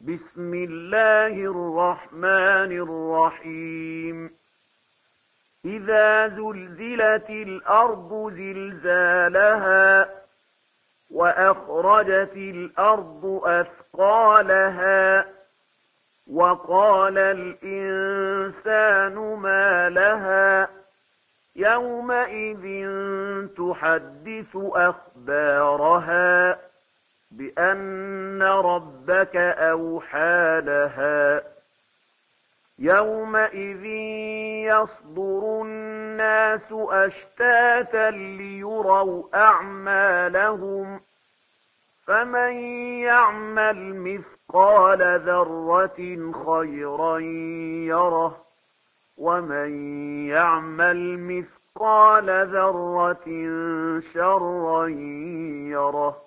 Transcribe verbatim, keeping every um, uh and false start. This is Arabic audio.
بسم الله الرحمن الرحيم إذا زلزلت الأرض زلزالها وأخرجت الأرض أثقالها وقال الإنسان ما لها يومئذ تحدث أخبارها بأن ربك أوحى لها يومئذ يصدر الناس أشتاتا ليروا أعمالهم فمن يعمل مثقال ذرة خيرا يره ومن يعمل مثقال ذرة شرا يره